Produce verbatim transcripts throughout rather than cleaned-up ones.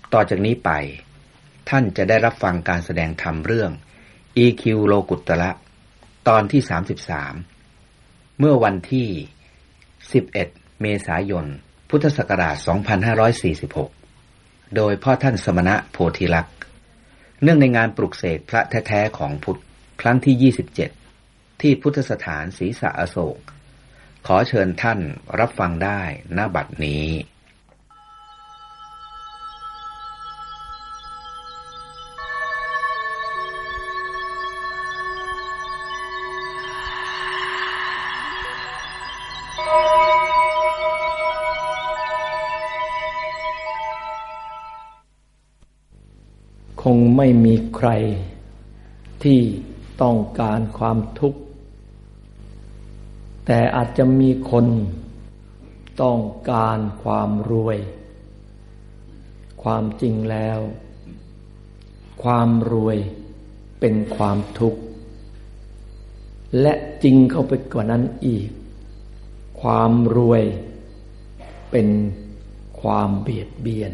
ต่อจากนี้ไปท่านจะได้รับฟังการแสดงธรรมเรื่อง อี คิว โลกุตระตอนที่สามสิบสามเมื่อวันที่สิบเอ็ดเมษายนพุทธศักราชสองพันห้าร้อยสี่สิบหกโดยพ่อท่านสมณะโพธิลักษณ์เนื่องในงานปลุกเสกพระแท้ๆของพุทธครั้งที่ยี่สิบเจ็ดที่พุทธสถานศรีษะอโศกขอเชิญท่านรับฟังได้ณบัดนี้คงไม่มีใครที่ต้องการความทุกข์แต่อาจจะมีคนต้องการความรวยความจริงแล้วความรวยเป็นความทุกข์และจริงเข้าไปกว่านั้นอีกความรวยเป็นความเบียดเบียน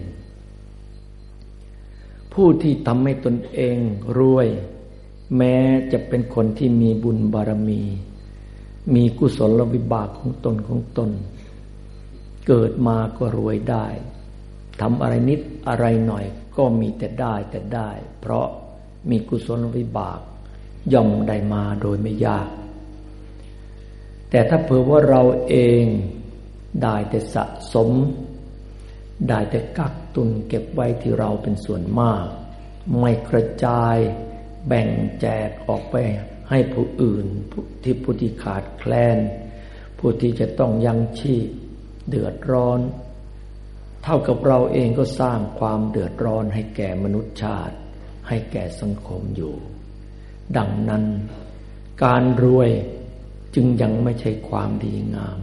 ผู้ที่ทำให้ตนเองรวยแม้จะเป็นคนที่มีบุญบารมีมีกุศลวิบากของตนของตนเกิดมาก็รวยได้ทำอะไรนิดอะไรหน่อยก็มีแต่ได้แต่ได้เพราะมีกุศลวิบากย่อมได้มาโดยไม่ยากแต่ถ้าเผื่อว่าเราเองได้แต่สะสมได้แต่กักตุนเก็บไว้ที่เราเป็นส่วนมากไม่กระจายแบ่งแจกออกไปให้ผู้อื่นที่ผู้ที่ขาดแคลนผู้ที่จะต้องยังชีพเดือดร้อนเท่ากับเราเองก็สร้างความเดือดร้อนให้แก่มนุษยชาติให้แก่สังคมอยู่ดังนั้นการรวยจึงยังไม่ใช่ความดีงาม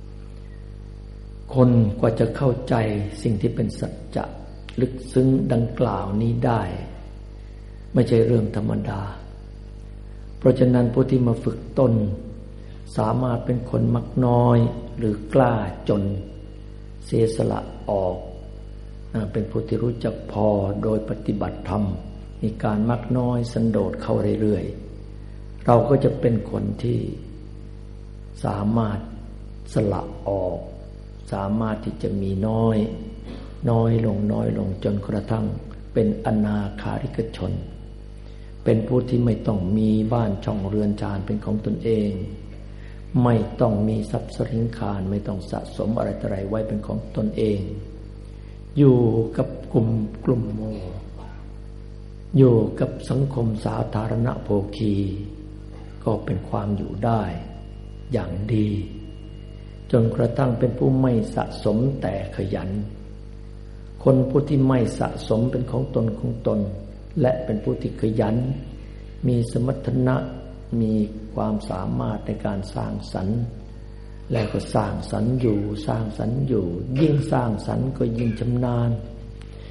คนกว่าจะเข้าใจสิ่งที่เป็นสัจจะลึกซึ้งดังกล่าวนี้ได้ไม่ใช่เรื่องธรรมดาเพราะฉะนั้นผู้ที่มาฝึกตนสามารถเป็นคนมักน้อยหรือกล้าจนเสียสละออกเป็นผู้ที่รู้จักพอโดยปฏิบัติธรรมมีการมักน้อยสันโดษเข้าเรื่อยๆเราก็จะเป็นคนที่สามารถสละออกสามารถที่จะมีน้อยน้อยลงน้อยลงจนกระทั่งเป็นอนาคาริกชนเป็นผู้ที่ไม่ต้องมีบ้านช่องเรือนชานเป็นของตนเองไม่ต้องมีทรัพย์สินคารไม่ต้องสะสมอะไรต่ออะไรไว้เป็นของตนเองอยู่กับกลุ่มกลุ่มโมอยู่กับสังคมสาธารณโภคีก็เป็นความอยู่ได้อย่างดีจนกระทั่งเป็นผู้ไม่สะสมแต่ขยันคนผู้ที่ไม่สะสมเป็นของตนของตนและเป็นผู้ที่ขยันมีสมรรถนะมีความสามารถในการสร้างสรรค์และก็สร้างสรรค์อยู่สร้างสรรค์อยู่ยิ่งสร้างสรรค์ก็ยิ่งชำนาญ